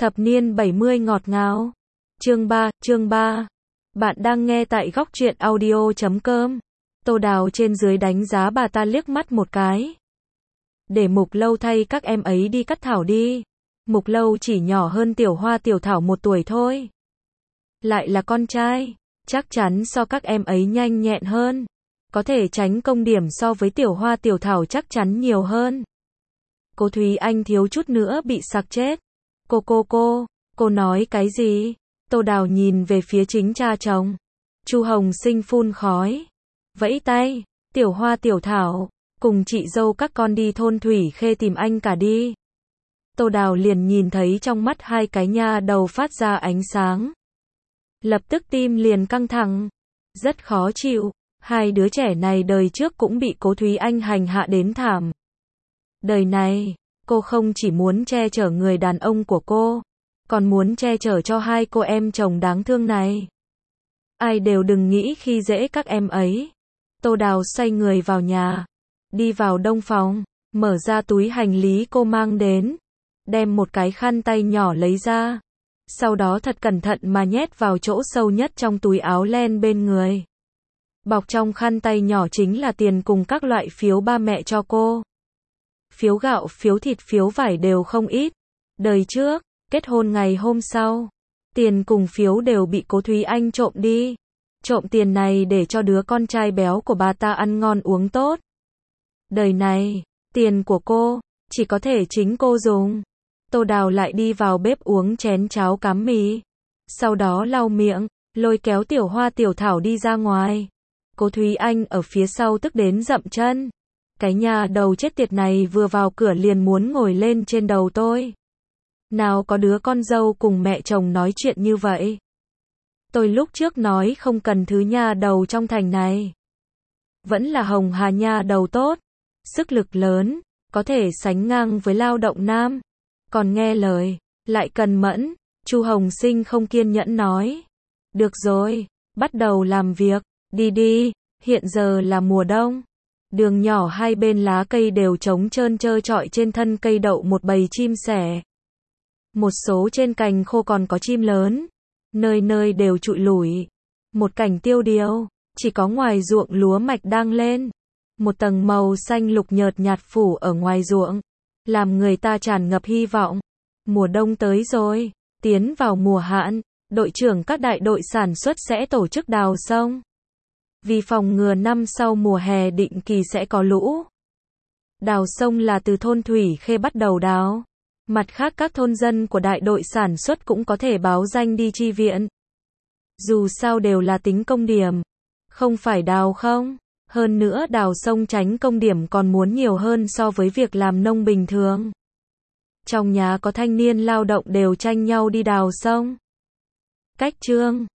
Thập niên 70 ngọt ngào. Chương 3. Bạn đang nghe tại góc truyện audio.com. Tô Đào trên dưới đánh giá bà ta liếc mắt một cái. Để Mục Lâu thay các em ấy đi cắt thảo đi. Mục Lâu chỉ nhỏ hơn Tiểu Hoa Tiểu Thảo 1 tuổi thôi. Lại là con trai, chắc chắn so các em ấy nhanh nhẹn hơn. Có thể tránh công điểm so với Tiểu Hoa Tiểu Thảo chắc chắn nhiều hơn. Cô Thúy Anh thiếu chút nữa bị sặc chết. Cô nói cái gì? Tô Đào nhìn về phía chính cha chồng. Chu Hồng Sinh phun khói, vẫy tay, Tiểu Hoa Tiểu Thảo, cùng chị dâu các con đi thôn Thủy Khê tìm anh cả đi. Tô Đào liền nhìn thấy trong mắt hai cái nha đầu phát ra ánh sáng. Lập tức tim liền căng thẳng, rất khó chịu, hai đứa trẻ này đời trước cũng bị Cố Thúy Anh hành hạ đến thảm. Đời này, cô không chỉ muốn che chở người đàn ông của cô, còn muốn che chở cho hai cô em chồng đáng thương này. Ai đều đừng nghĩ khi dễ các em ấy. Tô Đào xoay người vào nhà, đi vào đông phòng, mở ra túi hành lý cô mang đến, đem một cái khăn tay nhỏ lấy ra, sau đó thật cẩn thận mà nhét vào chỗ sâu nhất trong túi áo len bên người. Bọc trong khăn tay nhỏ chính là tiền cùng các loại phiếu ba mẹ cho cô. Phiếu gạo, phiếu thịt, phiếu vải đều không ít. Đời trước, kết hôn ngày hôm sau, tiền cùng phiếu đều bị Cố Thúy Anh trộm đi. Trộm tiền này để cho đứa con trai béo của bà ta ăn ngon uống tốt. Đời này, tiền của cô, chỉ có thể chính cô dùng. Tô Đào lại đi vào bếp uống chén cháo cám mì. Sau đó lau miệng, lôi kéo Tiểu Hoa Tiểu Thảo đi ra ngoài. Cố Thúy Anh ở phía sau tức đến dậm chân. Cái nhà đầu chết tiệt này vừa vào cửa liền muốn ngồi lên trên đầu tôi. Nào có đứa con dâu cùng mẹ chồng nói chuyện như vậy. Tôi lúc trước nói không cần thứ nha đầu trong thành này. Vẫn là Hồng Hà nha đầu tốt, sức lực lớn, có thể sánh ngang với lao động nam. Còn nghe lời, lại cần mẫn. Chu Hồng Sinh không kiên nhẫn nói. Được rồi, bắt đầu làm việc, đi, hiện giờ là mùa đông. Đường nhỏ hai bên lá cây đều trống trơn trơ trọi, trên thân cây đậu một bầy chim sẻ. Một số trên cành khô còn có chim lớn, nơi nơi đều trụi lủi. Một cảnh tiêu điều, chỉ có ngoài ruộng lúa mạch đang lên. Một tầng màu xanh lục nhợt nhạt phủ ở ngoài ruộng, làm người ta tràn ngập hy vọng. Mùa đông tới rồi, tiến vào mùa hạn, đội trưởng các đại đội sản xuất sẽ tổ chức đào sông. Vì phòng ngừa năm sau mùa hè định kỳ sẽ có lũ. Đào sông là từ thôn Thủy Khê bắt đầu đào. Mặt khác các thôn dân của đại đội sản xuất cũng có thể báo danh đi chi viện. Dù sao đều là tính công điểm, không phải đào không. Hơn nữa đào sông tránh công điểm còn muốn nhiều hơn so với việc làm nông bình thường. Trong nhà có thanh niên lao động đều tranh nhau đi đào sông. Cách chương